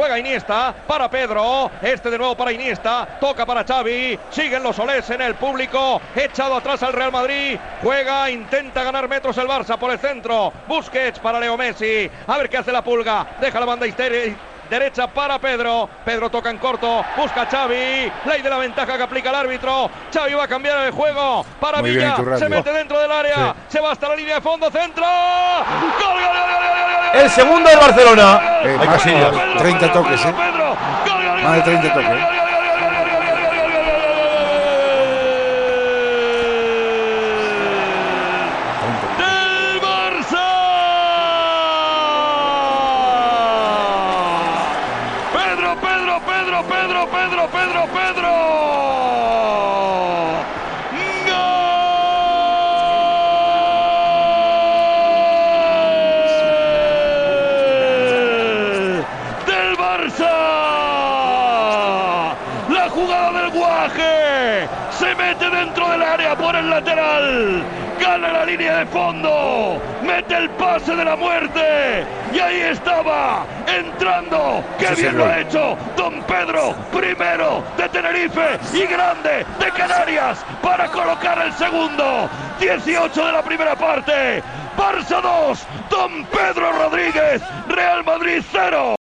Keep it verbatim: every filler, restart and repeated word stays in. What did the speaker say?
juega Iniesta para Pedro, este de nuevo para Iniesta, toca para Xavi, siguen los olés en el público, echado atrás al Real Madrid, juega, intenta ganar metros el Barça por el centro, Busquets para Leo Messi, a ver qué hace la Pulga, deja la banda histérica derecha para Pedro, Pedro toca en corto, busca a Xavi, ley de la ventaja que aplica el árbitro, Xavi va a cambiar el juego para Muy Villa, bien, se mete dentro del área, sí. se va hasta la línea de fondo, centro, gol, gol, gol, gol, gol, el segundo del Barcelona, eh, más de treinta toques, eh. más de treinta toques. Eh. Pedro, Pedro, Pedro, Pedro, Pedro, Pedro. ¡Gol! Del Barça. La jugada del Guaje. Se mete dentro del área por el lateral. Gana la línea de fondo, mete el pase de la muerte y ahí estaba, entrando, qué sí, bien señor. Lo ha hecho Don Pedro, primero de Tenerife y grande de Canarias para colocar el segundo, dieciocho de la primera parte, Barça dos, Don Pedro Rodríguez, Real Madrid cero.